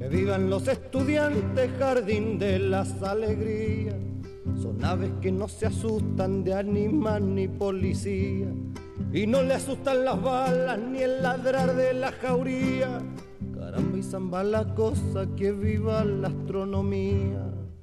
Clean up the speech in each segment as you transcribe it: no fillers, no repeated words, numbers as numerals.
vivan los estudiantes, jardín de las alegrías. Son aves que no se asustan de animal ni policía, y no le asustan las balas ni el ladrar de la jauría. Caramba y zamba la cosa, que viva la astronomía.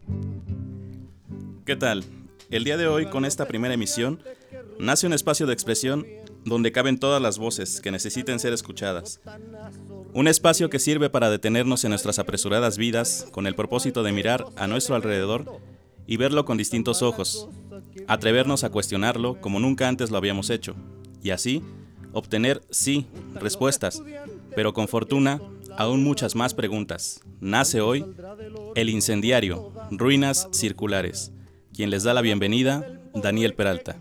¿Qué tal? El día de hoy, con esta primera emisión, nace un espacio de expresión donde caben todas las voces que necesiten ser escuchadas. Un espacio que sirve para detenernos en nuestras apresuradas vidas con el propósito de mirar a nuestro alrededor y verlo con distintos ojos, atrevernos a cuestionarlo como nunca antes lo habíamos hecho, y así obtener, sí, respuestas, pero con fortuna, aún muchas más preguntas. Nace hoy El Incendiario, Ruinas Circulares. Quien les da la bienvenida, Daniel Peralta.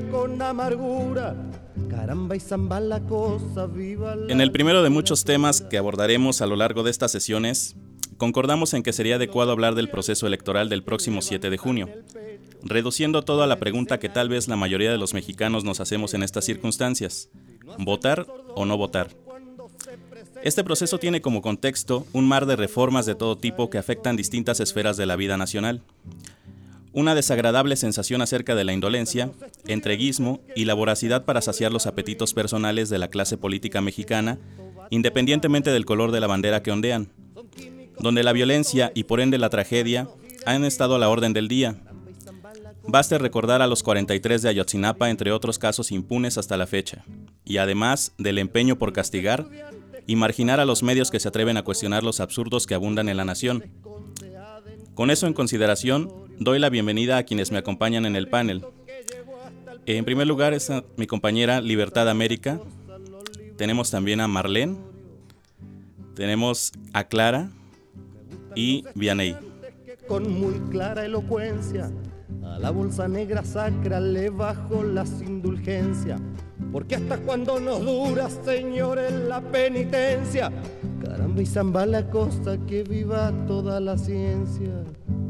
En el primero de muchos temas que abordaremos a lo largo de estas sesiones, concordamos en que sería adecuado hablar del proceso electoral del próximo 7 de junio, reduciendo todo a la pregunta que tal vez la mayoría de los mexicanos nos hacemos en estas circunstancias: ¿votar o no votar? Este proceso tiene como contexto un mar de reformas de todo tipo que afectan distintas esferas de la vida nacional. Una desagradable sensación acerca de la indolencia, entreguismo y la voracidad para saciar los apetitos personales de la clase política mexicana, independientemente del color de la bandera que ondean, donde la violencia y por ende la tragedia han estado a la orden del día. Baste recordar a los 43 de Ayotzinapa, entre otros casos impunes hasta la fecha, y además del empeño por castigar y marginar a los medios que se atreven a cuestionar los absurdos que abundan en la nación. Con eso en consideración, doy la bienvenida a quienes me acompañan en el panel. En primer lugar es mi compañera Libertad América. Tenemos también a Marlene. Tenemos a Clara y Vianey. Con muy clara elocuencia, a la bolsa negra sacra le bajo las indulgencias. Porque hasta cuando nos dura, señores, la penitencia. Caramba y zamba la cosa, que viva toda la ciencia.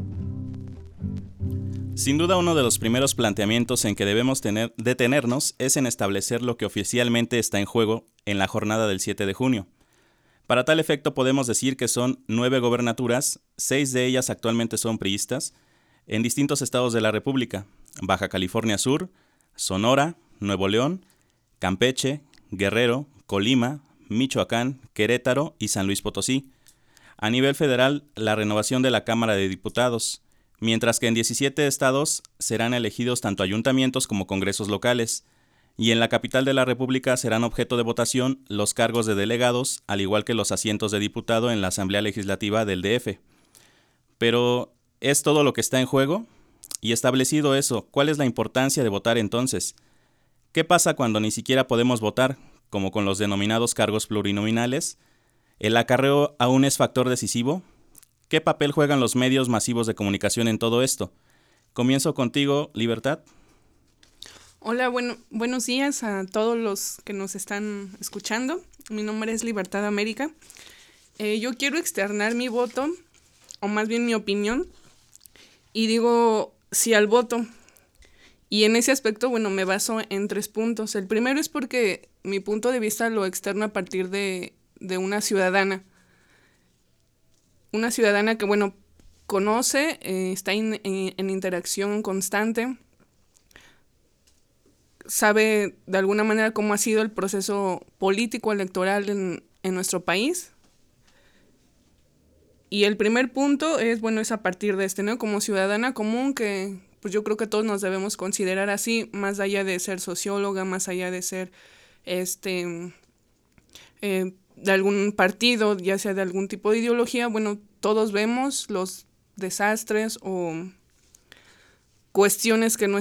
Sin duda, uno de los primeros planteamientos en que debemos detenernos es en establecer lo que oficialmente está en juego en la jornada del 7 de junio. Para tal efecto podemos decir que son 9 gobernaturas, 6 de ellas actualmente son priistas, en distintos estados de la República: Baja California Sur, Sonora, Nuevo León, Campeche, Guerrero, Colima, Michoacán, Querétaro y San Luis Potosí. A nivel federal, la renovación de la Cámara de Diputados, mientras que en 17 estados serán elegidos tanto ayuntamientos como congresos locales, y en la capital de la República serán objeto de votación los cargos de delegados, al igual que los asientos de diputado en la Asamblea Legislativa del DF. Pero, ¿es todo lo que está en juego? Y establecido eso, ¿cuál es la importancia de votar entonces? ¿Qué pasa cuando ni siquiera podemos votar, como con los denominados cargos plurinominales? ¿El acarreo aún es factor decisivo? ¿Qué papel juegan los medios masivos de comunicación en todo esto? Comienzo contigo, Libertad. Hola, buenos días a todos los que nos están escuchando. Mi nombre es Libertad América. Yo quiero externar mi voto, o más bien mi opinión, y digo sí al voto. Y en ese aspecto, me baso en 3 puntos. El primero es porque mi punto de vista lo externo a partir de una ciudadana. Una ciudadana que, conoce, está en interacción constante, sabe de alguna manera cómo ha sido el proceso político electoral en nuestro país. Y el primer punto es a partir de ¿no? Como ciudadana común, que pues yo creo que todos nos debemos considerar así, más allá de ser socióloga, más allá de ser de algún partido, ya sea de algún tipo de ideología. Todos vemos los desastres o cuestiones que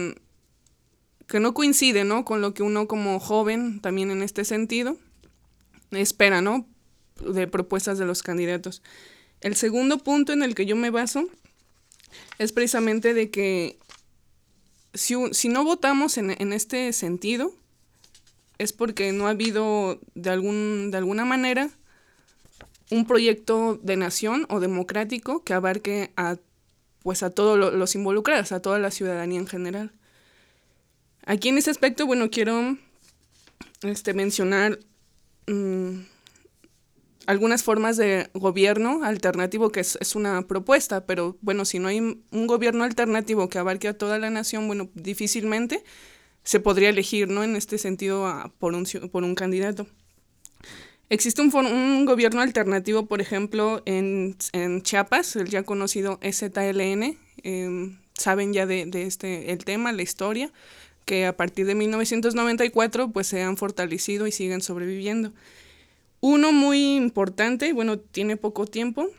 no coinciden, ¿no? Con lo que uno como joven, también en este sentido, espera, ¿no? De propuestas de los candidatos. El segundo punto en el que yo me baso es precisamente de que si no votamos en este sentido, es porque no ha habido de alguna manera un proyecto de nación o democrático que abarque a todos los involucrados, a toda la ciudadanía en general. Aquí en ese aspecto, quiero mencionar algunas formas de gobierno alternativo, que es una propuesta, pero bueno, si no hay un gobierno alternativo que abarque a toda la nación, bueno, difícilmente se podría elegir, ¿no? En este sentido, por un candidato. Existe un gobierno alternativo, por ejemplo, en Chiapas, el ya conocido EZLN, saben ya de el tema, la historia, que a partir de 1994 pues se han fortalecido y siguen sobreviviendo. Uno muy importante, bueno, tiene poco tiempo,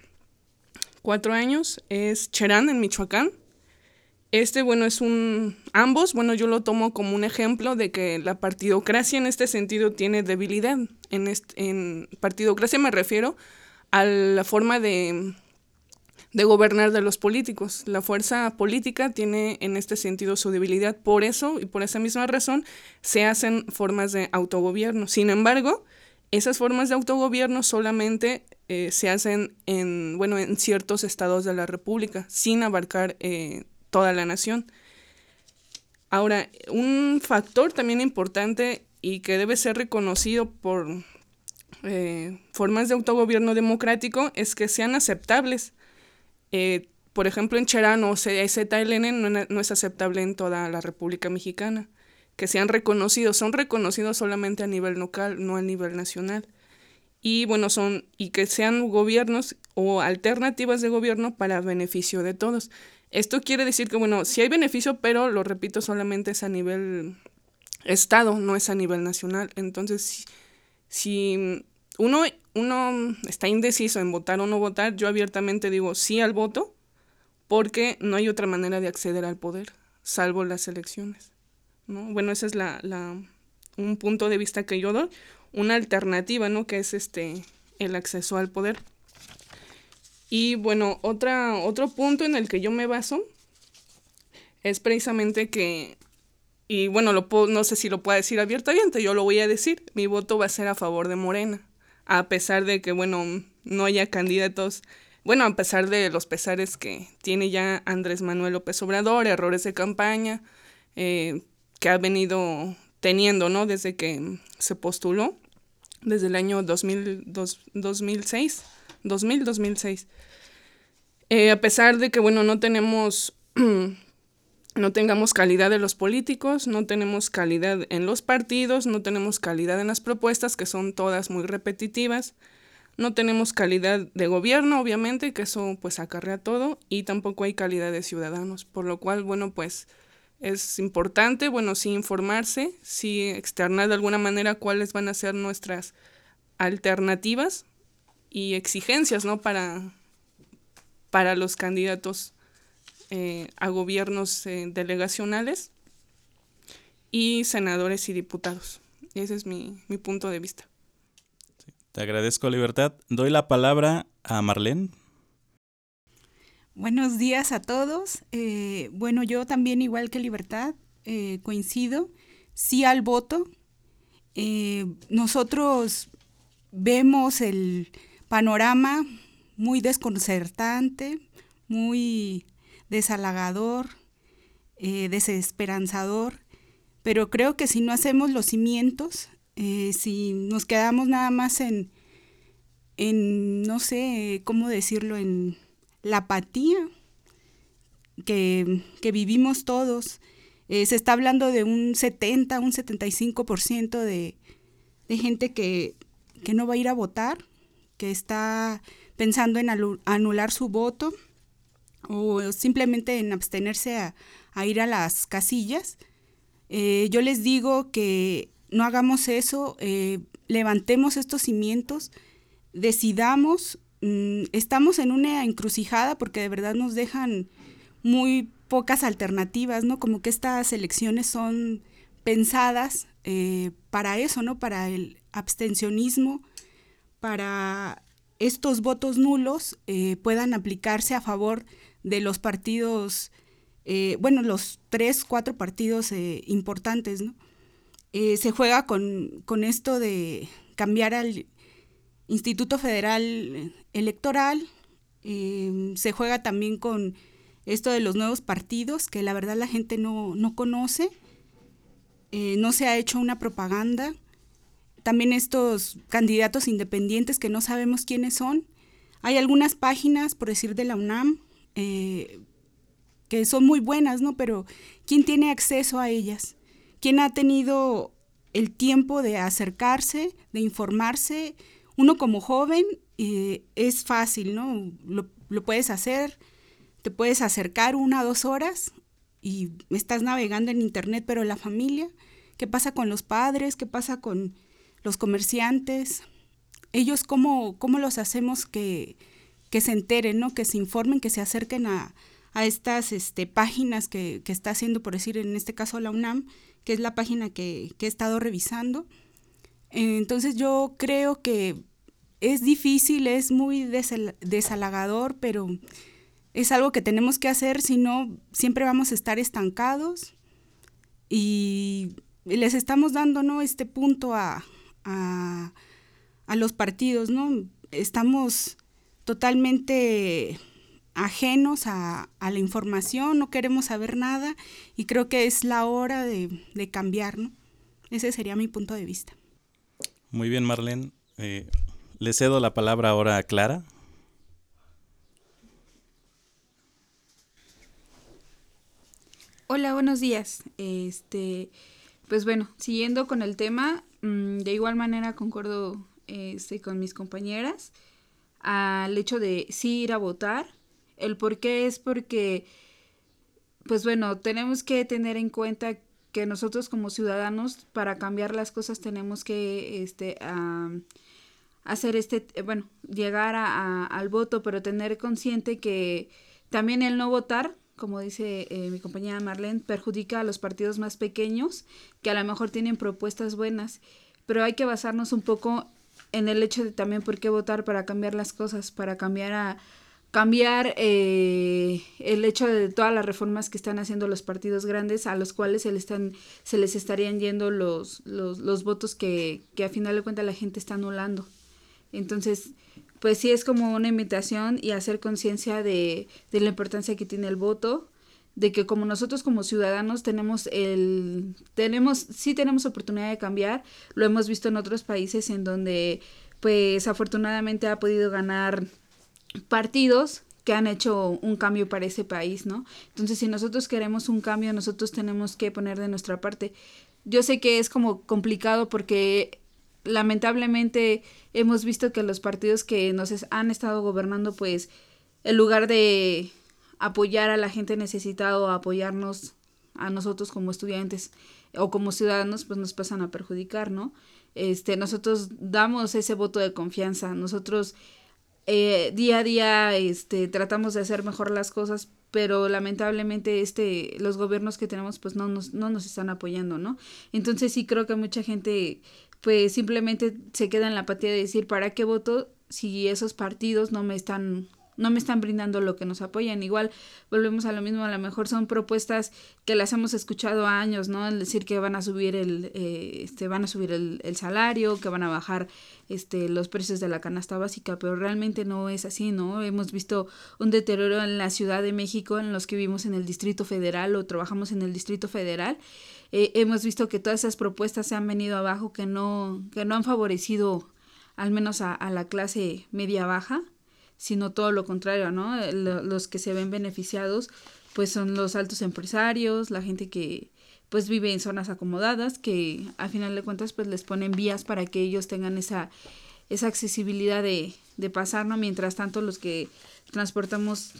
4 años, es Cherán, en Michoacán. Bueno, ambos, bueno, yo lo tomo como un ejemplo de que la partidocracia en este sentido tiene debilidad. En partidocracia me refiero a la forma de gobernar de los políticos. La fuerza política tiene en este sentido su debilidad. Por eso y por esa misma razón se hacen formas de autogobierno. Sin embargo, esas formas de autogobierno solamente se hacen en ciertos estados de la República, sin abarcar toda la nación. Ahora, un factor también importante y que debe ser reconocido por formas de autogobierno democrático es que sean aceptables. Por ejemplo, en Cherán o EZLN no es aceptable en toda la República Mexicana. Que sean reconocidos, son reconocidos solamente a nivel local, no a nivel nacional. Y bueno, y que sean gobiernos o alternativas de gobierno para beneficio de todos. Esto quiere decir que, bueno, sí hay beneficio, pero lo repito, solamente es a nivel estado, no es a nivel nacional. Entonces, si uno está indeciso en votar o no votar, yo abiertamente digo sí al voto, porque no hay otra manera de acceder al poder, salvo las elecciones, ¿no? Bueno, ese es un punto de vista que yo doy, una alternativa, ¿no? Que es el acceso al poder. Y bueno, otro punto en el que yo me baso es precisamente que, y bueno, no sé si lo puedo decir abiertamente, yo lo voy a decir, mi voto va a ser a favor de Morena, a pesar de que, bueno, no haya candidatos, bueno, a pesar de los pesares que tiene ya Andrés Manuel López Obrador, errores de campaña, que ha venido teniendo, ¿no? Desde que se postuló, desde el año 2006. A pesar de que, bueno, no tengamos calidad de los políticos, no tenemos calidad en los partidos, no tenemos calidad en las propuestas, que son todas muy repetitivas, no tenemos calidad de gobierno, obviamente, que eso pues acarrea todo, y tampoco hay calidad de ciudadanos, por lo cual, bueno, pues es importante, bueno, sí informarse, sí externar de alguna manera cuáles van a ser nuestras alternativas y exigencias, ¿no? Para los candidatos a gobiernos delegacionales y senadores y diputados. Ese es mi punto de vista. Sí, te agradezco, Libertad. Doy la palabra a Marlene. Buenos días a todos. Bueno, yo también, igual que Libertad, coincido, sí al voto. Nosotros vemos el panorama muy desconcertante, muy desalagador, desesperanzador, pero creo que si no hacemos los cimientos, si nos quedamos nada más en no sé cómo decirlo, en la apatía que vivimos todos, se está hablando de un 75% de gente que no va a ir a votar, que está pensando en anular su voto o simplemente en abstenerse a ir a las casillas. Yo les digo que no hagamos eso, levantemos estos cimientos, decidamos. Estamos en una encrucijada porque de verdad nos dejan muy pocas alternativas, ¿no? Como que estas elecciones son pensadas para eso, ¿no? Para el abstencionismo, para estos votos nulos puedan aplicarse a favor de los partidos, los 3-4 partidos importantes, ¿no? Se juega con esto de cambiar al Instituto Federal Electoral, se juega también con esto de los nuevos partidos, que la verdad la gente no conoce, no se ha hecho una propaganda. también estos candidatos independientes que no sabemos quiénes son. Hay algunas páginas, por decir de la UNAM, que son muy buenas, ¿no? Pero ¿quién tiene acceso a ellas? ¿Quién ha tenido el tiempo de acercarse, de informarse? Uno como joven es fácil, ¿no? Lo puedes hacer, te puedes acercar 1 o 2 horas y estás navegando en internet, pero la familia, ¿qué pasa con los padres? ¿Qué pasa con los comerciantes? Ellos, ¿cómo los hacemos que se enteren, ¿no? Que se informen, que se acerquen a estas páginas que está haciendo, por decir, en este caso la UNAM, que es la página que he estado revisando? Entonces yo creo que es difícil, es muy desalagador, pero es algo que tenemos que hacer, si no siempre vamos a estar estancados y les estamos dando, ¿no?, este punto a los partidos, ¿no? Estamos totalmente ajenos a la información, no queremos saber nada y creo que es la hora de cambiar, ¿no? Ese sería mi punto de vista. Muy bien, Marlene. Le cedo la palabra ahora a Clara. Hola, buenos días. Pues bueno, siguiendo con el tema, de igual manera concuerdo con mis compañeras al hecho de sí ir a votar. El por qué es porque, pues bueno, tenemos que tener en cuenta que nosotros como ciudadanos, para cambiar las cosas, tenemos que hacer llegar al voto, pero tener consciente que también el no votar, como dice mi compañera Marlene, perjudica a los partidos más pequeños que a lo mejor tienen propuestas buenas, pero hay que basarnos un poco en el hecho de también por qué votar para cambiar las cosas, para cambiar el hecho de todas las reformas que están haciendo los partidos grandes, a los cuales se les estarían yendo los votos que a final de cuentas la gente está anulando. Entonces, pues sí es como una invitación y hacer conciencia de la importancia que tiene el voto, de que como nosotros como ciudadanos tenemos oportunidad de cambiar. Lo hemos visto en otros países en donde pues afortunadamente ha podido ganar partidos que han hecho un cambio para ese país, ¿no? Entonces, si nosotros queremos un cambio, nosotros tenemos que poner de nuestra parte. Yo sé que es como complicado porque lamentablemente hemos visto que los partidos que nos han estado gobernando, pues en lugar de apoyar a la gente necesitada o apoyarnos a nosotros como estudiantes o como ciudadanos, pues nos pasan a perjudicar, ¿no? Nosotros damos ese voto de confianza, nosotros día a día tratamos de hacer mejor las cosas, pero lamentablemente los gobiernos que tenemos pues no nos están apoyando, ¿no? Entonces sí creo que mucha gente pues simplemente se queda en la apatía de decir, ¿para qué voto si esos partidos no me están brindando lo que nos apoyan? Igual volvemos a lo mismo, a lo mejor son propuestas que las hemos escuchado años, ¿no? El decir que van a subir el salario, que van a bajar los precios de la canasta básica, pero realmente no es así, ¿no? Hemos visto un deterioro en la Ciudad de México, en los que vivimos en el Distrito Federal o trabajamos en el Distrito Federal. Hemos visto que todas esas propuestas se han venido abajo, que no han favorecido al menos a la clase media baja, sino todo lo contrario, ¿no? Los que se ven beneficiados pues son los altos empresarios, la gente que pues vive en zonas acomodadas, que a final de cuentas pues les ponen vías para que ellos tengan esa accesibilidad de pasar, ¿no? Mientras tanto los que transportamos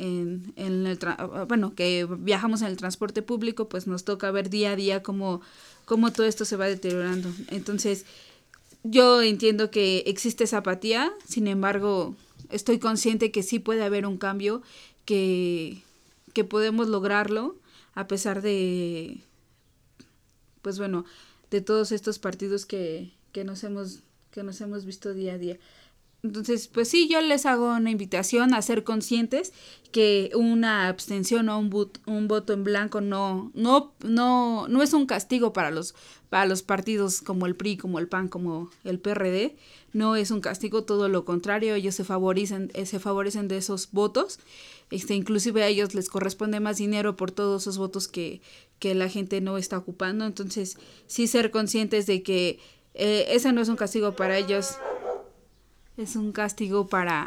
que viajamos en el transporte público, pues nos toca ver día a día cómo todo esto se va deteriorando. Entonces yo entiendo que existe esa apatía, sin embargo estoy consciente que sí puede haber un cambio, que podemos lograrlo a pesar de pues bueno, de todos estos partidos que nos hemos visto día a día. Entonces, pues sí, yo les hago una invitación a ser conscientes que una abstención o un voto en blanco no es un castigo para los partidos como el PRI, como el PAN, como el PRD. No es un castigo, todo lo contrario, ellos se favorecen de esos votos. Inclusive a ellos les corresponde más dinero por todos esos votos que la gente no está ocupando. Entonces, sí ser conscientes de que ese no es un castigo para ellos, es un castigo para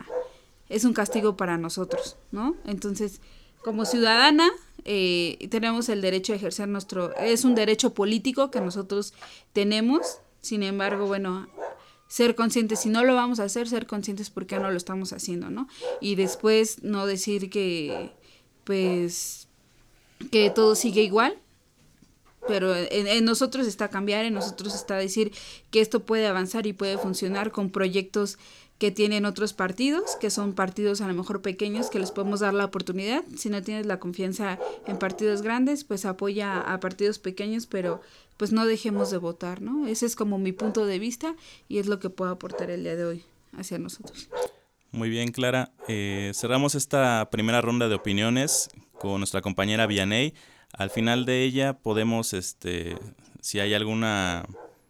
nosotros, ¿no? Entonces, como ciudadana, tenemos el derecho a ejercer es un derecho político que nosotros tenemos. Sin embargo, bueno, ser conscientes, si no lo vamos a hacer, ser conscientes por qué no lo estamos haciendo, ¿no? Y después no decir que, pues, que todo sigue igual, pero en nosotros está cambiar, en nosotros está decir que esto puede avanzar y puede funcionar con proyectos que tienen otros partidos, que son partidos a lo mejor pequeños, que les podemos dar la oportunidad. Si no tienes la confianza en partidos grandes, pues apoya a partidos pequeños, pero pues no dejemos de votar, ¿no? Ese es como mi punto de vista y es lo que puedo aportar el día de hoy hacia nosotros. Muy bien, Clara. Cerramos esta primera ronda de opiniones con nuestra compañera Vianey. Al final de ella podemos, si hay alguna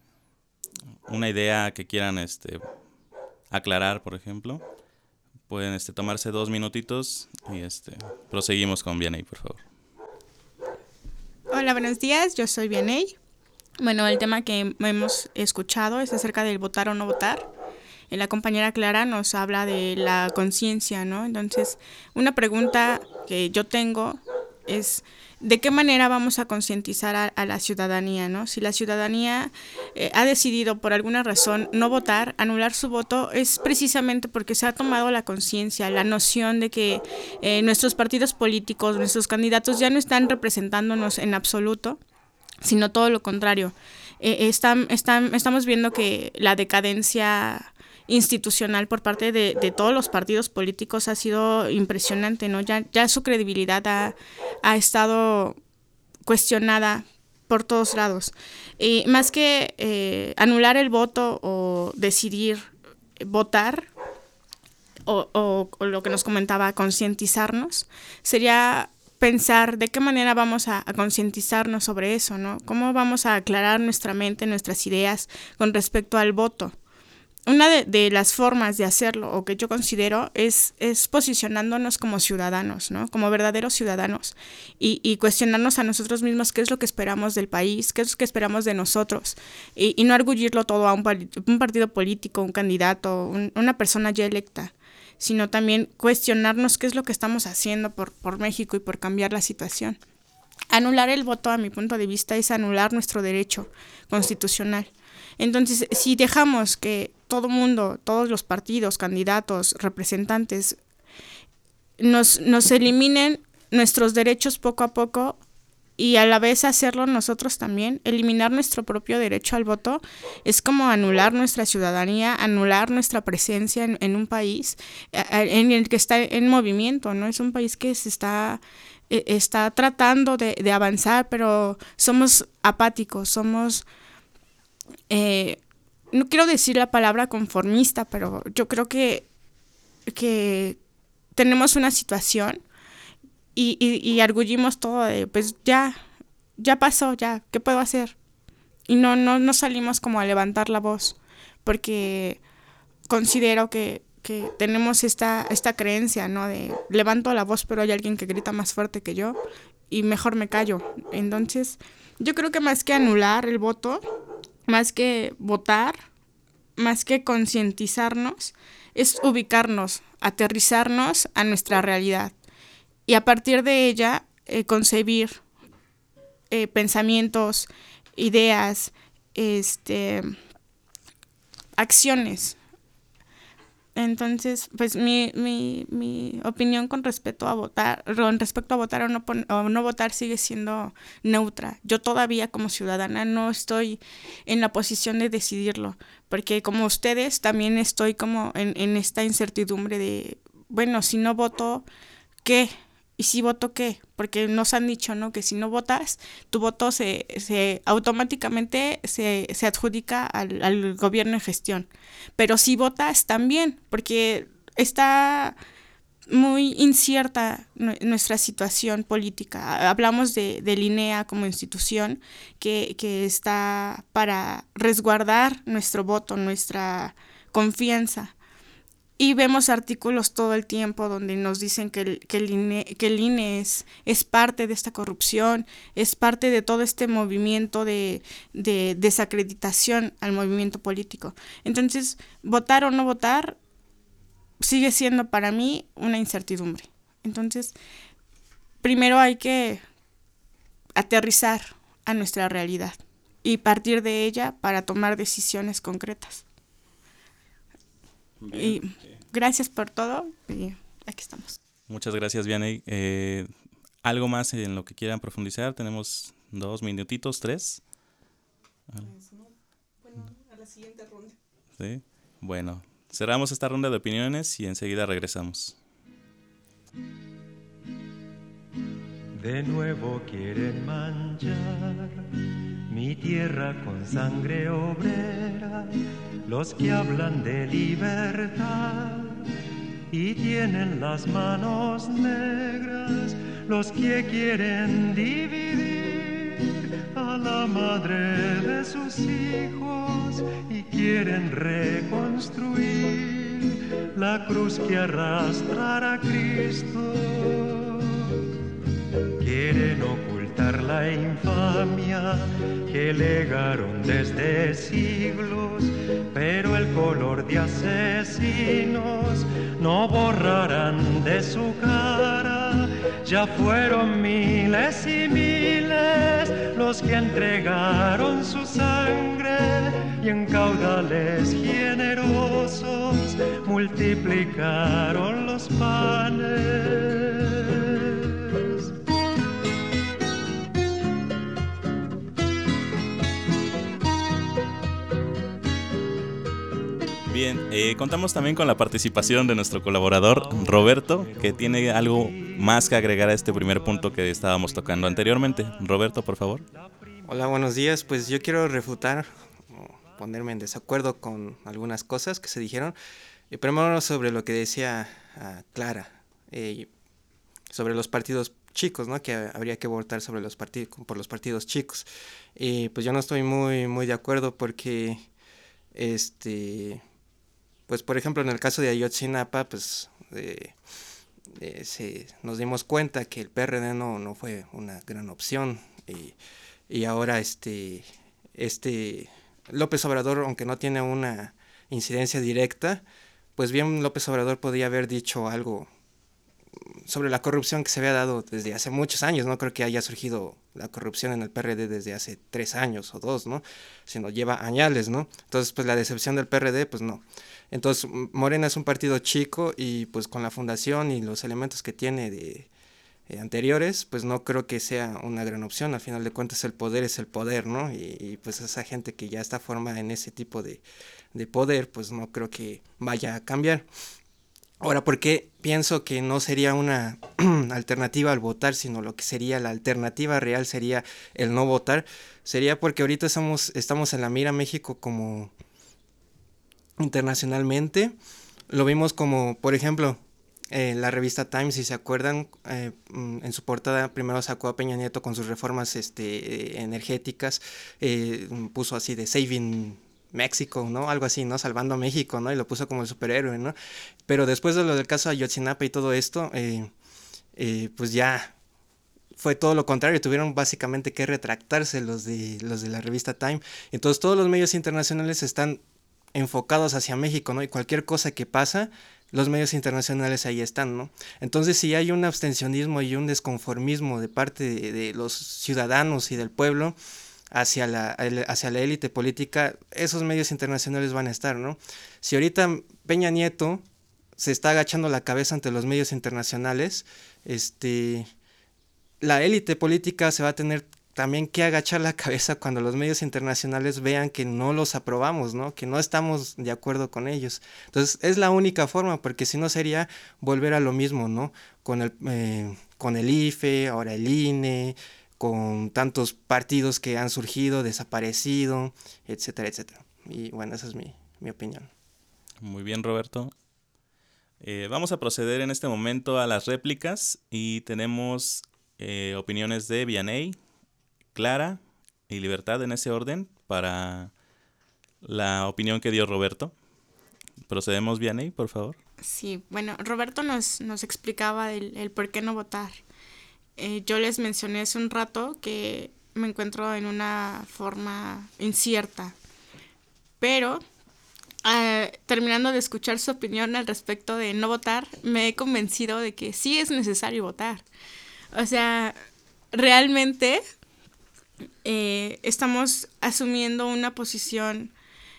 una idea que quieran aclarar, por ejemplo, pueden tomarse 2 minutitos y proseguimos con Vianey, por favor. Hola, buenos días, yo soy Vianey. Bueno, el tema que hemos escuchado es acerca del votar o no votar. La compañera Clara nos habla de la conciencia, ¿no? Entonces, una pregunta que yo tengo es ¿de qué manera vamos a concientizar a la ciudadanía, ¿no? Si la ciudadanía ha decidido por alguna razón no votar, anular su voto, es precisamente porque se ha tomado la conciencia, la noción de que nuestros partidos políticos, nuestros candidatos ya no están representándonos en absoluto, sino todo lo contrario. Estamos viendo que la decadencia institucional por parte de todos los partidos políticos ha sido impresionante, ¿no? Ya su credibilidad ha estado cuestionada por todos lados. Y más que anular el voto o decidir votar, o lo que nos comentaba, concientizarnos, sería pensar de qué manera vamos a concientizarnos sobre eso, ¿no? ¿Cómo vamos a aclarar nuestra mente, nuestras ideas con respecto al voto? Una de las formas de hacerlo, o que yo considero, es posicionándonos como ciudadanos, ¿no? Como verdaderos ciudadanos, y cuestionarnos a nosotros mismos qué es lo que esperamos del país, qué es lo que esperamos de nosotros, y no arguirlo todo a un partido político, un candidato, una persona ya electa, sino también cuestionarnos qué es lo que estamos haciendo por México y por cambiar la situación. Anular el voto, a mi punto de vista, es anular nuestro derecho constitucional. Entonces, si dejamos que todo mundo, todos los partidos, candidatos, representantes, nos eliminen nuestros derechos poco a poco, y a la vez hacerlo nosotros también, eliminar nuestro propio derecho al voto, es como anular nuestra ciudadanía, anular nuestra presencia en un país en el que está en movimiento, ¿no? Es un país que se está tratando de avanzar, pero somos apáticos, somos... no quiero decir la palabra conformista, pero yo creo que tenemos una situación y argullimos todo de, pues ya pasó, ya, ¿qué puedo hacer? Y no salimos como a levantar la voz, porque considero que tenemos esta creencia, ¿no? De levanto la voz, pero hay alguien que grita más fuerte que yo y mejor me callo. Entonces, yo creo que más que anular el voto, más que votar, más que concientizarnos, es ubicarnos, aterrizarnos a nuestra realidad y a partir de ella concebir pensamientos, ideas, acciones. Entonces, pues mi opinión con respecto a votar o no votar sigue siendo neutra. Yo todavía como ciudadana no estoy en la posición de decidirlo, porque como ustedes también estoy como en esta incertidumbre de, bueno, si no voto, ¿qué? ¿Y si voto qué? Porque nos han dicho, ¿no? Que si no votas, tu voto se automáticamente se adjudica al gobierno en gestión. Pero si votas también, porque está muy incierta nuestra situación política. Hablamos del INEA como institución que está para resguardar nuestro voto, nuestra confianza. Y vemos artículos todo el tiempo donde nos dicen que el INE es parte de esta corrupción, es parte de todo este movimiento de desacreditación al movimiento político. Entonces, votar o no votar sigue siendo para mí una incertidumbre. Entonces, primero hay que aterrizar a nuestra realidad y partir de ella para tomar decisiones concretas. Bien. Y gracias por todo y aquí estamos. Muchas gracias, Vianey. ¿Algo más en lo que quieran profundizar? Tenemos 2 minutitos, 3. Bueno, a la siguiente ronda. Sí. Bueno, cerramos esta ronda de opiniones y enseguida regresamos. De nuevo quieren manchar mi tierra con sangre obrera, los que hablan de libertad y tienen las manos negras, los que quieren dividir a la madre de sus hijos y quieren reconstruir la cruz que arrastra a Cristo. Quieren ocultar la infamia que legaron desde siglos, pero el color de asesinos no borrarán de su cara. Ya fueron miles y miles los que entregaron su sangre y en caudales generosos multiplicaron los panes. Bien, contamos también con la participación de nuestro colaborador Roberto, que tiene algo más que agregar a este primer punto que estábamos tocando anteriormente. Roberto, por favor. Hola, buenos días. Pues yo quiero refutar o ponerme en desacuerdo con algunas cosas que se dijeron. Primero sobre lo que decía Clara, sobre los partidos chicos, ¿no? Que habría que votar sobre por los partidos chicos. Pues yo no estoy muy de acuerdo porque pues por ejemplo en el caso de Ayotzinapa, pues nos dimos cuenta que el PRD no fue una gran opción y ahora López Obrador, aunque no tiene una incidencia directa, pues bien López Obrador podía haber dicho algo sobre la corrupción que se había dado desde hace muchos años. No creo que haya surgido la corrupción en el PRD desde hace 3 años o 2, ¿no? Sino lleva añales, ¿no? Entonces, pues la decepción del PRD, pues no. Entonces, Morena es un partido chico y pues con la fundación y los elementos que tiene de anteriores, pues no creo que sea una gran opción. Al final de cuentas el poder es el poder, ¿no? Y pues esa gente que ya está formada en ese tipo de poder, pues no creo que vaya a cambiar. Ahora, ¿por qué pienso que no sería una alternativa al votar, sino lo que sería la alternativa real sería el no votar? Sería porque ahorita estamos en la mira México como internacionalmente. Lo vimos como, por ejemplo, la revista Time, si se acuerdan, en su portada primero sacó a Peña Nieto con sus reformas energéticas, puso así de Saving México, ¿no? Algo así, ¿no? Salvando a México, ¿no? Y lo puso como el superhéroe, ¿no? Pero después de lo del caso de Ayotzinapa y todo esto, pues ya fue todo lo contrario. Tuvieron básicamente que retractarse los de la revista Time. Entonces todos los medios internacionales están enfocados hacia México, ¿no? Y cualquier cosa que pasa, los medios internacionales ahí están, ¿no? Entonces, si hay un abstencionismo y un desconformismo de parte de los ciudadanos y del pueblo hacia la élite política, esos medios internacionales van a estar, ¿no? Si ahorita Peña Nieto se está agachando la cabeza ante los medios internacionales, la élite política se va a tener también que agachar la cabeza cuando los medios internacionales vean que no los aprobamos, ¿no? Que no estamos de acuerdo con ellos. Entonces, es la única forma, porque si no sería volver a lo mismo, ¿no? Con el IFE, ahora el INE, con tantos partidos que han surgido, desaparecido, etcétera, etcétera. Y bueno, esa es mi opinión. Muy bien, Roberto. Vamos a proceder en este momento a las réplicas y tenemos opiniones de Vianey, Clara y Libertad en ese orden para la opinión que dio Roberto. Procedemos, Vianney, por favor. Sí, bueno, Roberto nos explicaba el por qué no votar. Yo les mencioné hace un rato que me encuentro en una forma incierta, pero terminando de escuchar su opinión al respecto de no votar, me he convencido de que sí es necesario votar. O sea, realmente estamos asumiendo una posición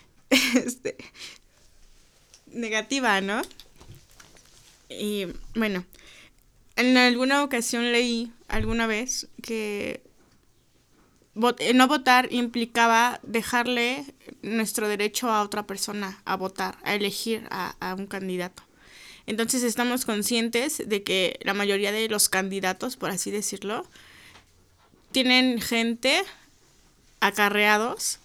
negativa, ¿no? Y bueno, en alguna ocasión leí alguna vez que no votar implicaba dejarle nuestro derecho a otra persona a votar, a elegir a un candidato. Entonces estamos conscientes de que la mayoría de los candidatos, por así decirlo, tienen gente, acarreados,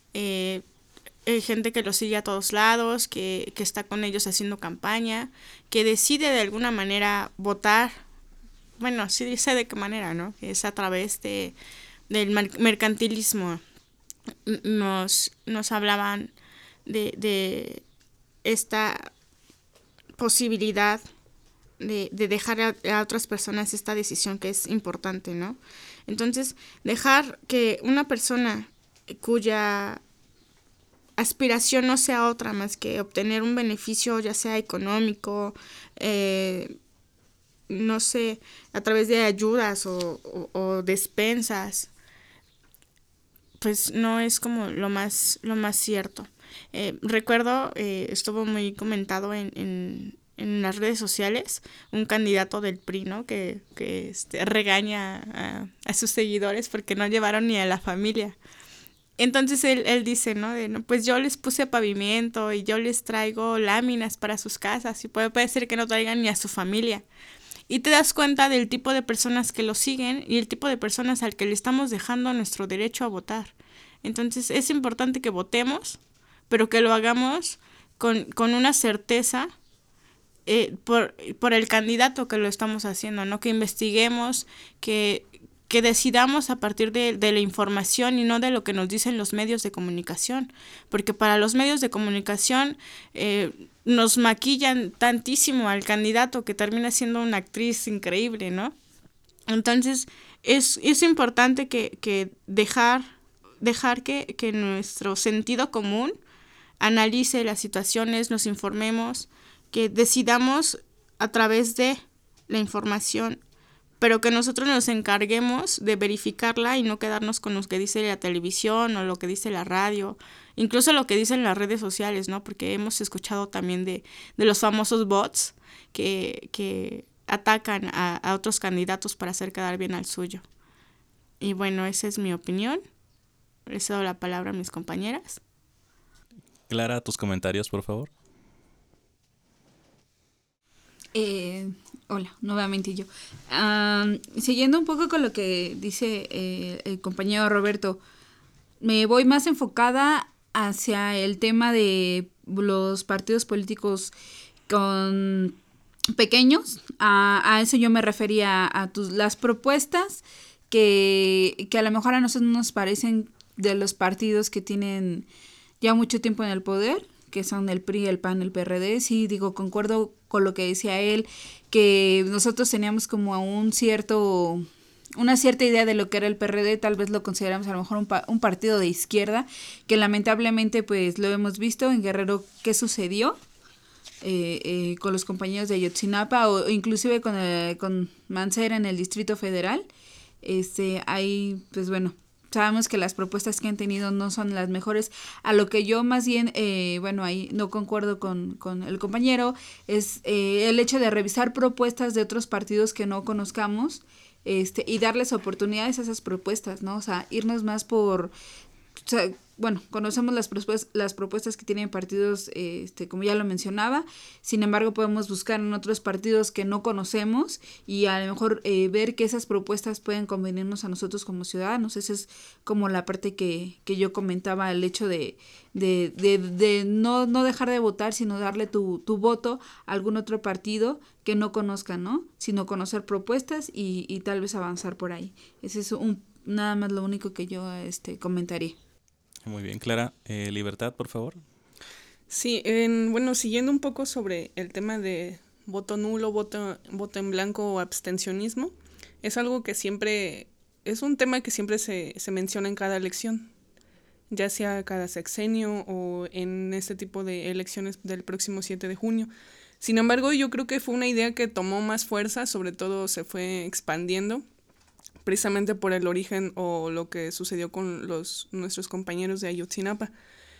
gente que los sigue a todos lados, que está con ellos haciendo campaña, que decide de alguna manera votar. Bueno, sí sé de qué manera, ¿no? Que es a través del mercantilismo. Nos hablaban de esta posibilidad de dejar a otras personas esta decisión que es importante, ¿no? Entonces, dejar que una persona cuya aspiración no sea otra más que obtener un beneficio, ya sea económico, no sé, a través de ayudas o despensas, pues no es como lo más cierto. Recuerdo, estuvo muy comentado en las redes sociales, un candidato del PRI, ¿no? que regaña a sus seguidores porque no llevaron ni a la familia. Entonces él dice, ¿no? Pues yo les puse pavimento y yo les traigo láminas para sus casas y puede ser que no traigan ni a su familia. Y te das cuenta del tipo de personas que lo siguen y el tipo de personas al que le estamos dejando nuestro derecho a votar. Entonces es importante que votemos, pero que lo hagamos con una certeza por el candidato que lo estamos haciendo, ¿no? Que investiguemos, que decidamos a partir de la información y no de lo que nos dicen los medios de comunicación, porque para los medios de comunicación nos maquillan tantísimo al candidato que termina siendo una actriz increíble, ¿no? Entonces es importante que dejar que nuestro sentido común analice las situaciones, nos informemos, que decidamos a través de la información, pero que nosotros nos encarguemos de verificarla y no quedarnos con lo que dice la televisión o lo que dice la radio, incluso lo que dicen las redes sociales, ¿no? Porque hemos escuchado también de los famosos bots que atacan a otros candidatos para hacer quedar bien al suyo. Y bueno, esa es mi opinión. Les doy la palabra a mis compañeras. Clara, tus comentarios, por favor. Hola, nuevamente yo. Siguiendo un poco con lo que dice el compañero Roberto, me voy más enfocada hacia el tema de los partidos políticos con pequeños. A eso yo me refería a las propuestas que a lo mejor a nosotros nos parecen de los partidos que tienen ya mucho tiempo en el poder, que son el PRI, el PAN, el PRD. Sí, digo, concuerdo con lo que decía él, que nosotros teníamos como una cierta idea de lo que era el PRD, tal vez lo consideramos a lo mejor un partido de izquierda, que lamentablemente pues lo hemos visto en Guerrero qué sucedió con los compañeros de Ayotzinapa o inclusive con Mancera en el Distrito Federal. Ahí pues bueno, sabemos que las propuestas que han tenido no son las mejores. A lo que yo más bien, ahí no concuerdo con el compañero, es el hecho de revisar propuestas de otros partidos que no conozcamos y darles oportunidades a esas propuestas, ¿no? O sea, irnos más por... O sea, bueno, conocemos las propuestas que tienen partidos, como ya lo mencionaba, sin embargo podemos buscar en otros partidos que no conocemos y a lo mejor ver que esas propuestas pueden convenirnos a nosotros como ciudadanos. Esa es como la parte que yo comentaba, el hecho de no dejar de votar, sino darle tu voto a algún otro partido que no conozcan, ¿no? Sino conocer propuestas y tal vez avanzar por ahí. Ese es nada más lo único que yo comentaría. Muy bien, Clara. Libertad, por favor. Sí, bueno, siguiendo un poco sobre el tema de voto nulo, voto en blanco o abstencionismo, es algo que siempre, es un tema que siempre se menciona en cada elección, ya sea cada sexenio o en este tipo de elecciones del próximo 7 de junio. Sin embargo, yo creo que fue una idea que tomó más fuerza, sobre todo se fue expandiendo, precisamente por el origen o lo que sucedió con nuestros compañeros de Ayotzinapa.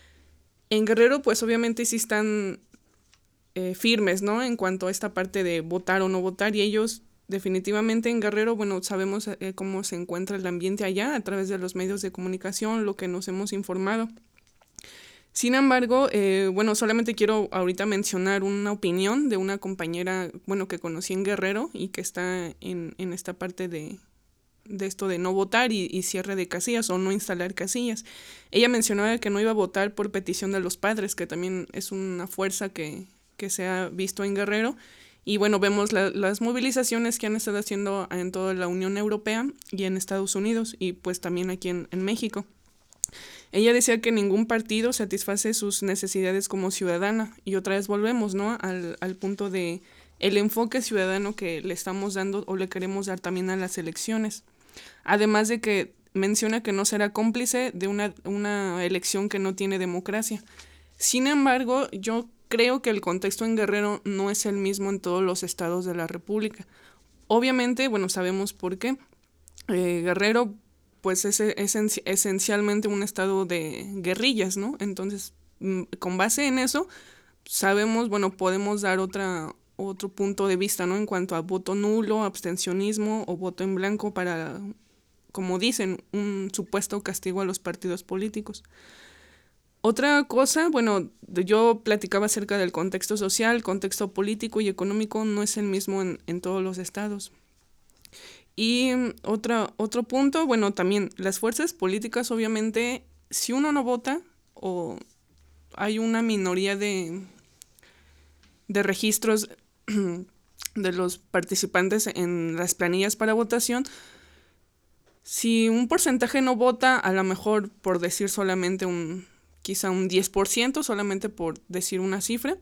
En Guerrero, pues obviamente sí están firmes, ¿no? En cuanto a esta parte de votar o no votar, y ellos definitivamente en Guerrero, bueno, sabemos cómo se encuentra el ambiente allá a través de los medios de comunicación, lo que nos hemos informado. Sin embargo, bueno, solamente quiero ahorita mencionar una opinión de una compañera, bueno, que conocí en Guerrero y que está en esta parte de esto de no votar y cierre de casillas o no instalar casillas. Ella mencionaba que no iba a votar por petición de los padres, que también es una fuerza que se ha visto en Guerrero. Y bueno, vemos las movilizaciones que han estado haciendo en toda la Unión Europea y en Estados Unidos y pues también aquí en México. Ella decía que ningún partido satisface sus necesidades como ciudadana y otra vez volvemos, ¿no? al punto de el enfoque ciudadano que le estamos dando o le queremos dar también a las elecciones. Además de que menciona que no será cómplice de una elección que no tiene democracia. Sin embargo, yo creo que el contexto en Guerrero no es el mismo en todos los estados de la República. Obviamente, bueno, sabemos por qué. Guerrero, pues es esencialmente un estado de guerrillas, ¿no? Entonces, con base en eso, sabemos, bueno, podemos dar otro punto de vista, ¿no? En cuanto a voto nulo, abstencionismo o voto en blanco para, como dicen, un supuesto castigo a los partidos políticos. Otra cosa, bueno, yo platicaba acerca del contexto social, contexto político y económico no es el mismo en todos los estados. Y otro punto, bueno, también las fuerzas políticas, obviamente, si uno no vota o hay una minoría de registros de los participantes en las planillas para votación, si un porcentaje no vota, a lo mejor por decir solamente quizá un 10%, solamente por decir una cifra,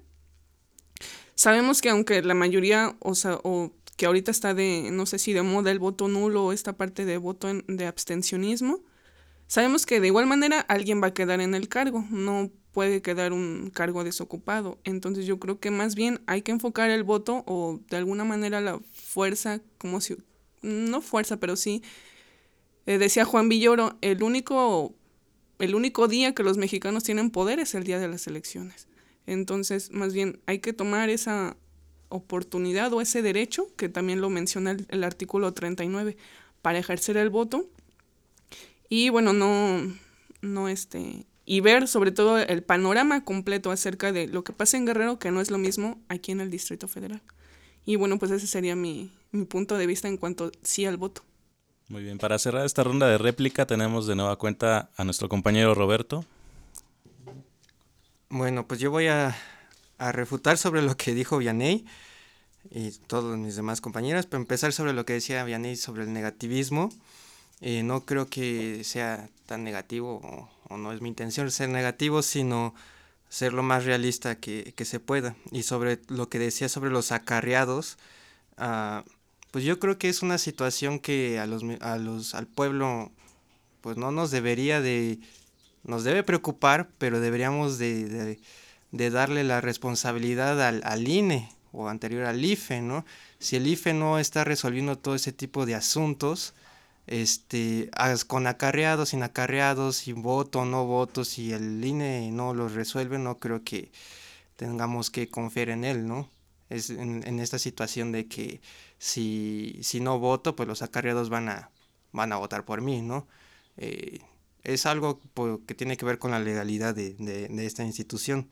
sabemos que aunque la mayoría, o que ahorita está no sé si de moda el voto nulo o esta parte de voto de abstencionismo, sabemos que de igual manera alguien va a quedar en el cargo, no puede quedar un cargo desocupado. Entonces yo creo que más bien hay que enfocar el voto o de alguna manera la fuerza, como si, no fuerza, pero sí, decía Juan Villoro, el único día que los mexicanos tienen poder es el día de las elecciones. Entonces, más bien, hay que tomar esa oportunidad o ese derecho, que también lo menciona el artículo 39, para ejercer el voto. Y bueno, y ver sobre todo el panorama completo acerca de lo que pasa en Guerrero, que no es lo mismo aquí en el Distrito Federal. Y bueno, pues ese sería mi punto de vista en cuanto sí al voto. Muy bien, para cerrar esta ronda de réplica tenemos de nueva cuenta a nuestro compañero Roberto. Bueno, pues yo voy a refutar sobre lo que dijo Vianey y todos mis demás compañeros. Para empezar sobre lo que decía Vianey sobre el negativismo, no creo que sea tan negativo o no es mi intención ser negativo, sino ser lo más realista que se pueda. Y sobre lo que decía sobre los acarreados, pues yo creo que es una situación que al pueblo pues no nos nos debe preocupar, pero deberíamos de darle la responsabilidad al INE o anterior al IFE, ¿no? Si el IFE no está resolviendo todo ese tipo de asuntos, con acarreados, sin acarreados, sin voto, no voto, si el INE no los resuelve, no creo que tengamos que confiar en él, ¿no? Es en esta situación de que si no voto, pues los acarreados van a votar por mí, ¿no? Es algo que tiene que ver con la legalidad de esta institución.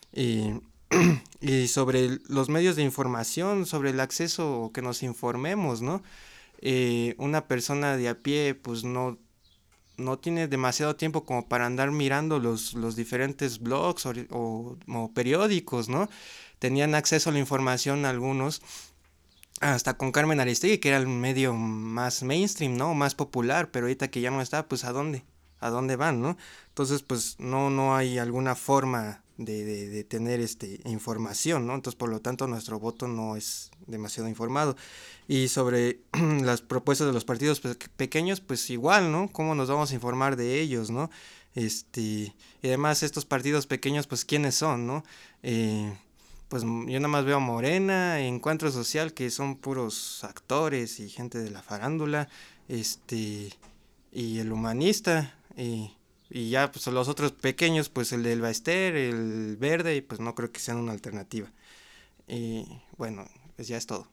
Y sobre los medios de información, sobre el acceso, que nos informemos, ¿no? Una persona de a pie pues no tiene demasiado tiempo como para andar mirando los diferentes blogs o periódicos, ¿no? Tenían acceso a la información algunos hasta con Carmen Aristegui, que era el medio más mainstream, ¿no? Más popular, pero ahorita que ya no está, pues ¿a dónde van, no? Entonces pues no hay alguna forma de tener información, ¿no? Entonces, por lo tanto, nuestro voto no es demasiado informado. Y sobre las propuestas de los partidos pequeños, pues igual, ¿no? ¿Cómo nos vamos a informar de ellos, ¿no? Y además estos partidos pequeños, pues ¿quiénes son, no? Pues yo nada más veo Morena, Encuentro Social, que son puros actores y gente de la farándula, y el Humanista, y ya pues los otros pequeños, pues el del Baester, el Verde, y pues no creo que sean una alternativa. Y bueno, pues ya es todo.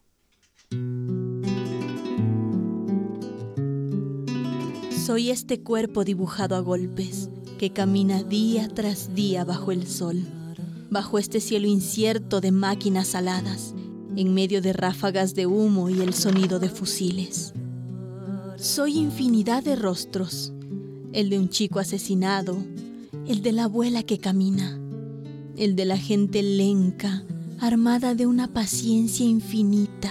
Soy este cuerpo dibujado a golpes, que camina día tras día bajo el sol, bajo este cielo incierto de máquinas aladas, en medio de ráfagas de humo y el sonido de fusiles. Soy infinidad de rostros, el de un chico asesinado, el de la abuela que camina, el de la gente lenca, armada de una paciencia infinita,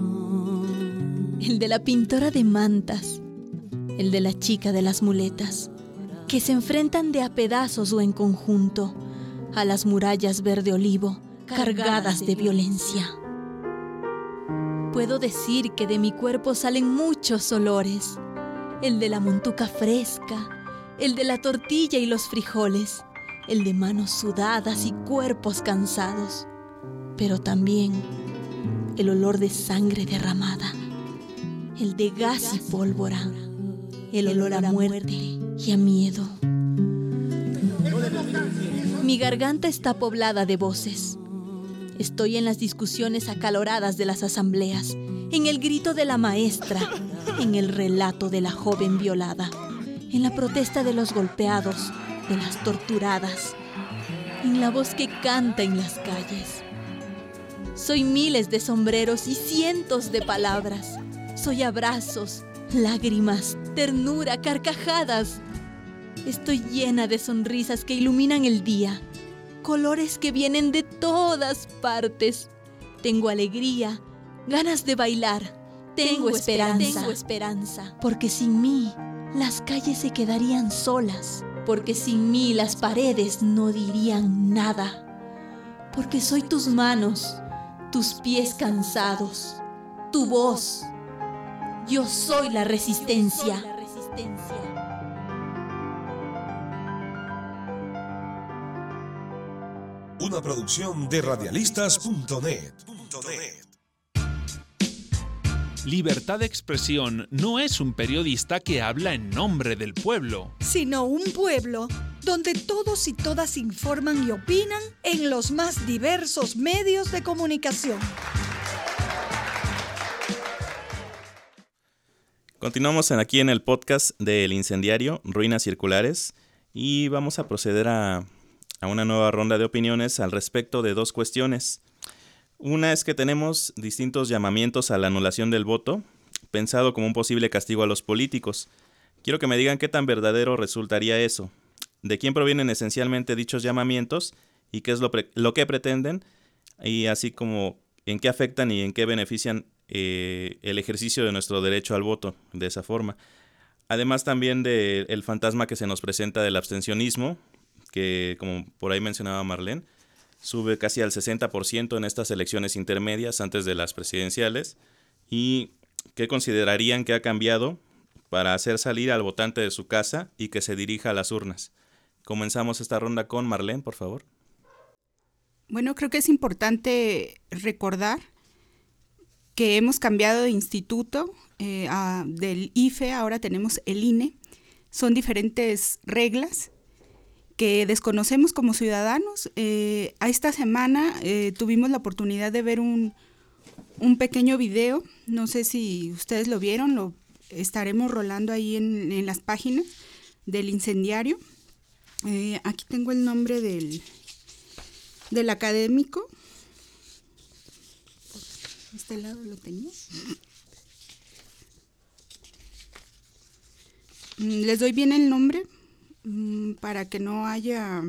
el de la pintora de mantas, el de la chica de las muletas, que se enfrentan de a pedazos o en conjunto a las murallas verde olivo cargadas de violencia. Puedo decir que de mi cuerpo salen muchos olores, el de la montuca fresca, el de la tortilla y los frijoles, el de manos sudadas y cuerpos cansados, pero también el olor de sangre derramada, el de gas y pólvora, el olor a muerte y a miedo. Mi garganta está poblada de voces. Estoy en las discusiones acaloradas de las asambleas, en el grito de la maestra, en el relato de la joven violada, en la protesta de los golpeados, de las torturadas, en la voz que canta en las calles. Soy miles de sombreros y cientos de palabras. Soy abrazos, lágrimas, ternura, carcajadas. Estoy llena de sonrisas que iluminan el día, colores que vienen de todas partes. Tengo alegría, ganas de bailar, tengo esperanza, porque sin mí las calles se quedarían solas, porque sin mí las paredes no dirían nada, porque soy tus manos, tus pies cansados, tu voz. Yo soy la resistencia. Una producción de radialistas.net. Libertad de Expresión no es un periodista que habla en nombre del pueblo, sino un pueblo donde todos y todas informan y opinan en los más diversos medios de comunicación. Continuamos aquí en el podcast del Incendiario, Ruinas Circulares, y vamos a proceder a una nueva ronda de opiniones al respecto de dos cuestiones. Una es que tenemos distintos llamamientos a la anulación del voto, pensado como un posible castigo a los políticos. Quiero que me digan qué tan verdadero resultaría eso, de quién provienen esencialmente dichos llamamientos y qué es lo que pretenden, y así como en qué afectan y en qué benefician el ejercicio de nuestro derecho al voto de esa forma. Además también del fantasma que se nos presenta del abstencionismo, que como por ahí mencionaba Marlene, sube casi al 60% en estas elecciones intermedias antes de las presidenciales, y qué considerarían que ha cambiado para hacer salir al votante de su casa y que se dirija a las urnas. Comenzamos esta ronda con Marlene, por favor. Bueno, creo que es importante recordar que hemos cambiado de instituto, del IFE, ahora tenemos el INE. Son diferentes reglas que desconocemos como ciudadanos. A esta semana tuvimos la oportunidad de ver un pequeño video, no sé si ustedes lo vieron, lo estaremos rolando ahí en las páginas del Incendiario. Aquí tengo el nombre del académico. Este lado lo tenía. Les doy bien el nombre para que no haya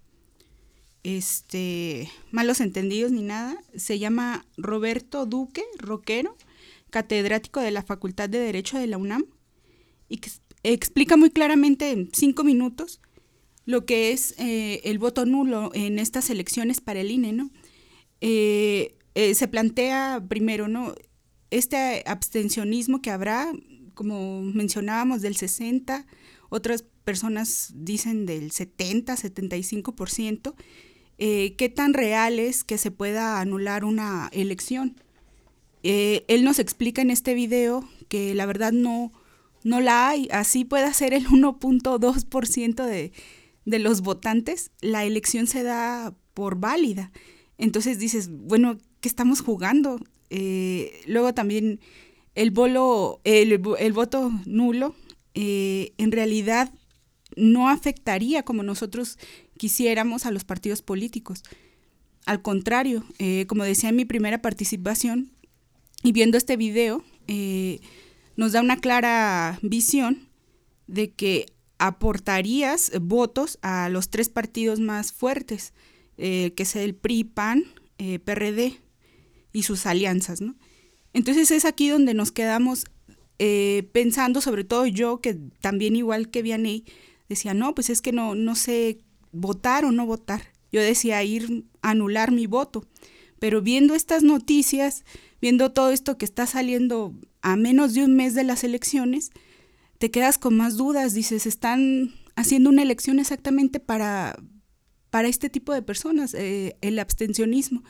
malos entendidos ni nada. Se llama Roberto Duque Roquero, catedrático de la Facultad de Derecho de la UNAM, y que explica muy claramente en 5 minutos lo que es el voto nulo en estas elecciones para el INE, ¿no? Se plantea primero, ¿no?, este abstencionismo que habrá, como mencionábamos, del 60%, otras personas dicen del 70-75%, ¿qué tan real es que se pueda anular una elección? Él nos explica en este video que la verdad no la hay, así pueda ser el 1.2% de los votantes, la elección se da por válida. Entonces dices, bueno, ¿qué estamos jugando? Luego también el voto nulo en realidad no afectaría como nosotros quisiéramos a los partidos políticos. Al contrario, como decía en mi primera participación, y viendo este video, nos da una clara visión de que aportarías votos a los 3 partidos más fuertes, que es el PRI, PAN, PRD y sus alianzas, ¿no? Entonces es aquí donde nos quedamos pensando, sobre todo yo, que también igual que Vianey, decía, no, pues es que no sé votar o no votar. Yo decía ir a anular mi voto, pero viendo estas noticias, viendo todo esto que está saliendo a menos de un mes de las elecciones, te quedas con más dudas, dices, están haciendo una elección exactamente para este tipo de personas, el abstencionismo.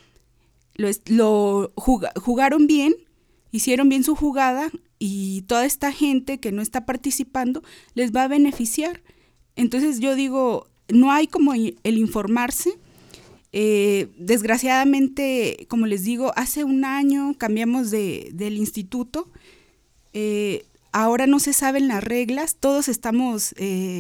Jugaron bien, hicieron bien su jugada y toda esta gente que no está participando les va a beneficiar. Entonces yo digo, no hay como el informarse. Desgraciadamente, como les digo, hace un año cambiamos del instituto, ahora no se saben las reglas, todos estamos,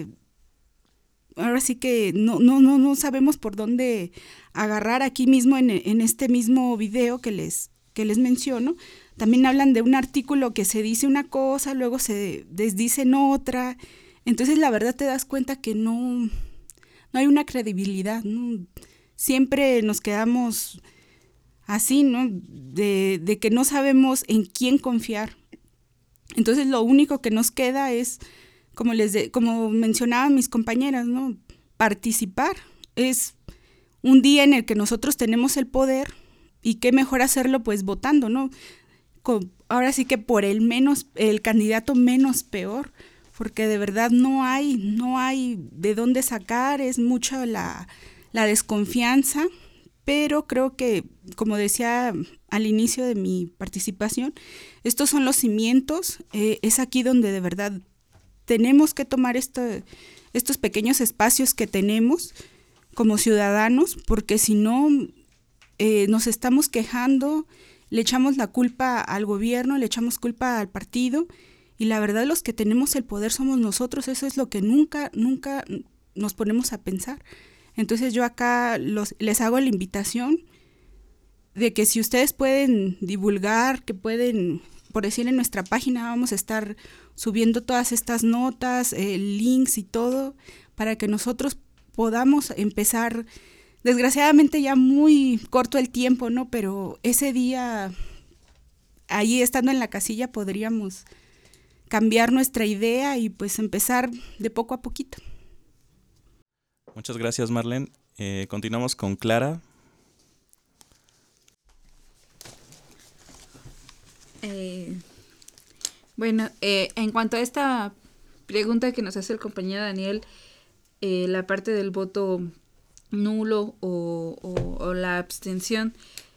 ahora sí que no sabemos por dónde agarrar. Aquí mismo en este mismo video que les menciono, también hablan de un artículo que se dice una cosa, luego se desdicen otra, entonces la verdad te das cuenta que no hay una credibilidad, ¿no? Siempre nos quedamos así, ¿no? De que no sabemos en quién confiar. Entonces lo único que nos queda es, como mencionaban mis compañeras, ¿no?, participar. Es un día en el que nosotros tenemos el poder y qué mejor hacerlo pues votando, ¿no? Ahora sí que por el candidato menos peor, porque de verdad no hay de dónde sacar, es mucho la desconfianza, pero creo que, como decía al inicio de mi participación, estos son los cimientos, es aquí donde de verdad tenemos que tomar estos pequeños espacios que tenemos como ciudadanos, porque si no nos estamos quejando, le echamos la culpa al gobierno, le echamos culpa al partido, y la verdad los que tenemos el poder somos nosotros. Eso es lo que nunca nos ponemos a pensar. Entonces yo acá les hago la invitación de que si ustedes pueden divulgar, que pueden, por decir, en nuestra página vamos a estar subiendo todas estas notas, links y todo, para que nosotros podamos empezar. Desgraciadamente ya muy corto el tiempo, ¿no? Pero ese día, ahí estando en la casilla, podríamos cambiar nuestra idea y pues empezar de poco a poquito. Muchas gracias, Marlene. Continuamos con Clara. Bueno, en cuanto a esta pregunta que nos hace el compañero Daniel, la parte del voto nulo o la abstención,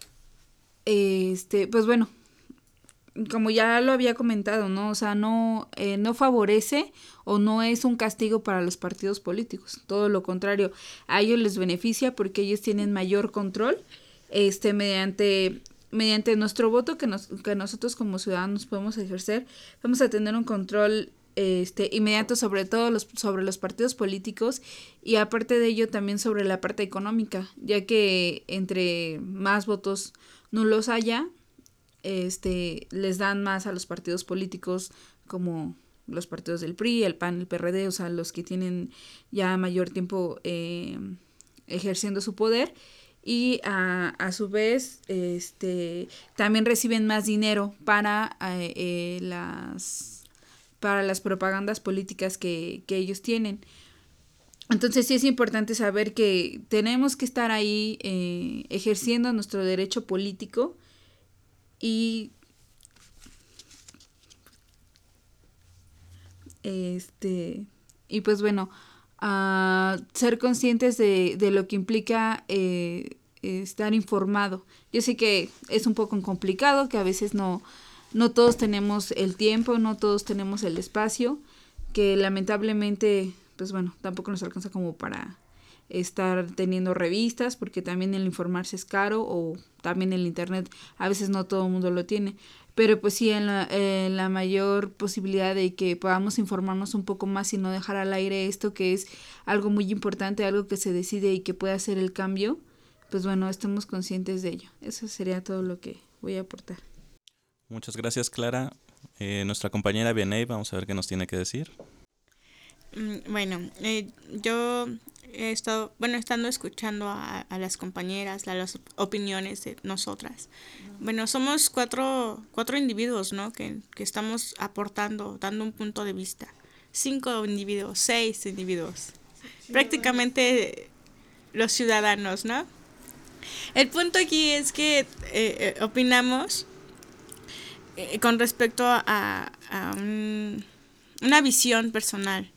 pues bueno, como ya lo había comentado, ¿no? O sea, no favorece o no es un castigo para los partidos políticos. Todo lo contrario, a ellos les beneficia porque ellos tienen mayor control mediante nuestro voto que nosotros como ciudadanos podemos ejercer. Vamos a tener un control inmediato sobre los partidos políticos, y aparte de ello también sobre la parte económica, ya que entre más votos nulos haya, les dan más a los partidos políticos, como los partidos del PRI, el PAN, el PRD, o sea, los que tienen ya mayor tiempo ejerciendo su poder, y a su vez también reciben más dinero para las propagandas políticas que ellos tienen. Entonces sí es importante saber que tenemos que estar ahí ejerciendo nuestro derecho político y y pues bueno, ser conscientes de lo que implica estar informado. Yo sé que es un poco complicado, que a veces no todos tenemos el tiempo, no todos tenemos el espacio, que lamentablemente, pues bueno, tampoco nos alcanza como para estar teniendo revistas, porque también el informarse es caro, o también el internet a veces no todo el mundo lo tiene, pero pues sí en la mayor posibilidad de que podamos informarnos un poco más y no dejar al aire esto que es algo muy importante, algo que se decide y que puede hacer el cambio, pues bueno, estemos conscientes de ello. Eso sería todo lo que voy a aportar. Muchas gracias, Clara. Nuestra compañera Vianey, vamos a ver qué nos tiene que decir. Bueno, yo he estado, estando escuchando a las compañeras, las opiniones de nosotras. Bueno, somos cuatro individuos, ¿no? Que estamos aportando, dando un punto de vista. 5 individuos, 6 individuos. Prácticamente los ciudadanos, ¿no? El punto aquí es que opinamos con respecto a una visión personal.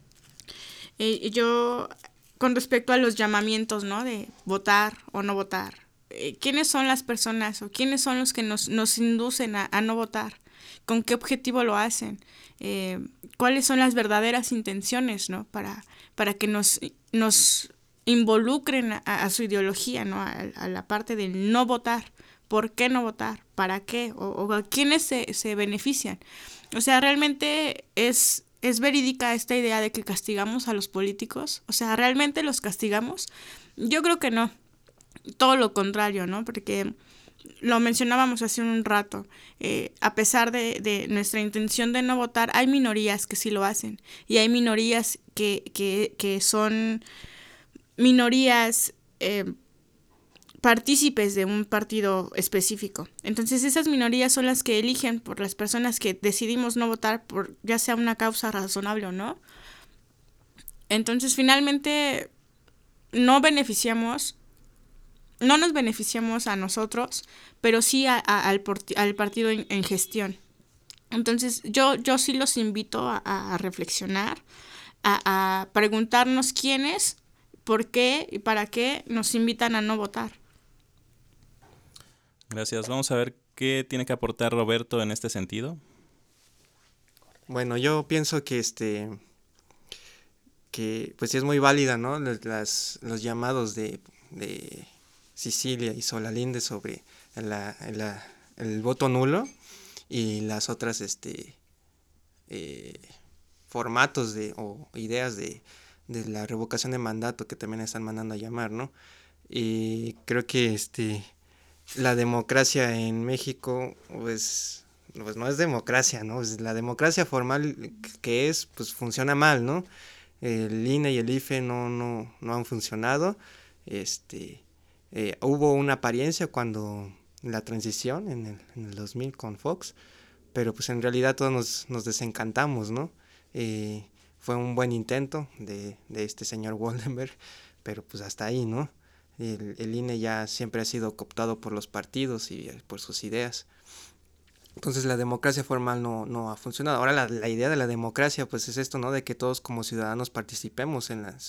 Yo, con respecto a los llamamientos, ¿no? De votar o no votar. ¿Quiénes son las personas o quiénes son los que nos inducen a no votar? ¿Con qué objetivo lo hacen? ¿Cuáles son las verdaderas intenciones, ¿no? Para que nos involucren a su ideología, ¿no? A la parte del no votar. ¿Por qué no votar? ¿Para qué? ¿O a quiénes se benefician? O sea, realmente es verídica esta idea de que castigamos a los políticos. O sea, ¿realmente los castigamos? Yo creo que no. Todo lo contrario, ¿no? Porque lo mencionábamos hace un rato. A pesar de nuestra intención de no votar, hay minorías que sí lo hacen. Y hay minorías que son minorías partícipes de un partido específico. Entonces esas minorías son las que eligen por las personas que decidimos no votar, por ya sea una causa razonable o no. Entonces finalmente no nos beneficiamos a nosotros, pero sí al partido en gestión. Entonces yo sí los invito a reflexionar, a preguntarnos quiénes, por qué y para qué nos invitan a no votar. Gracias. Vamos a ver qué tiene que aportar Roberto en este sentido. Bueno, yo pienso que pues sí es muy válida, ¿no? Los llamados de Cecilia y Solalinde sobre el voto nulo y las otras formatos o ideas de la revocación de mandato que también están mandando a llamar, ¿no? Y creo que la democracia en México pues no es democracia, ¿no? La democracia formal que pues funciona mal, ¿no? El INE y el IFE no han funcionado. Hubo una apariencia cuando la transición en el 2000 con Fox, pero pues en realidad todos nos desencantamos, ¿no? Fue un buen intento de este señor Woldenberg, pero pues hasta ahí, ¿no? El INE ya siempre ha sido cooptado por los partidos y por sus ideas. Entonces la democracia formal no ha funcionado. Ahora la idea de la democracia pues es esto, ¿no? De que todos como ciudadanos participemos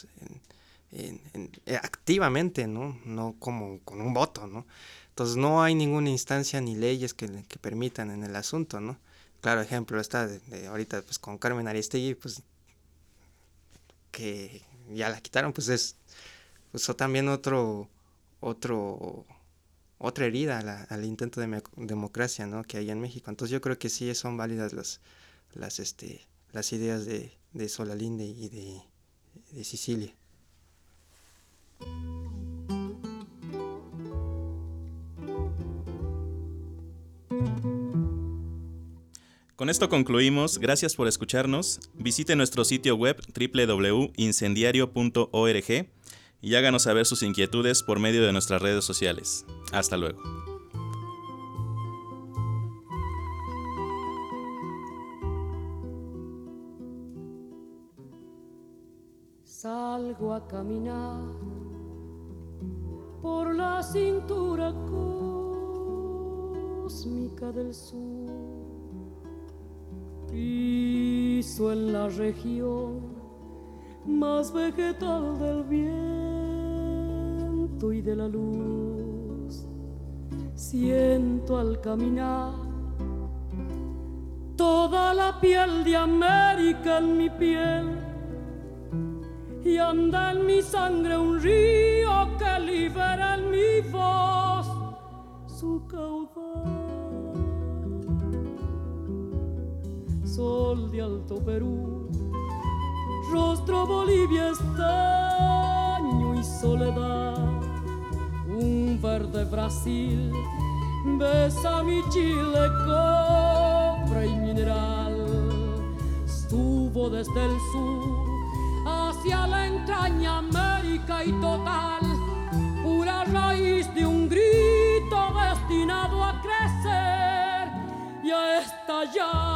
activamente, ¿no? No como con un voto, ¿no? Entonces no hay ninguna instancia ni leyes que permitan en el asunto, ¿no? Claro ejemplo está de ahorita pues con Carmen Aristegui, pues que ya la quitaron, pues es pues también otra herida al intento de democracia, ¿no? Que hay en México. Entonces yo creo que sí son válidas las ideas de Solalinde y de Cecilia. Con esto concluimos. Gracias por escucharnos. Visite nuestro sitio web www.incendiario.org y háganos saber sus inquietudes por medio de nuestras redes sociales. Hasta luego. So salgo a caminar por la cintura cósmica del sur. Piso en la región más vegetal del viento y de la luz. Siento al caminar toda la piel de América en mi piel, y anda en mi sangre un río que libera en mi voz su caudal. Sol de Alto Perú, rostro Bolivia, estaño y soledad. Un verde Brasil besa mi Chile, cobre y mineral. Subo desde el sur hacia la entraña América y total, pura raíz de un grito destinado a crecer y a estallar.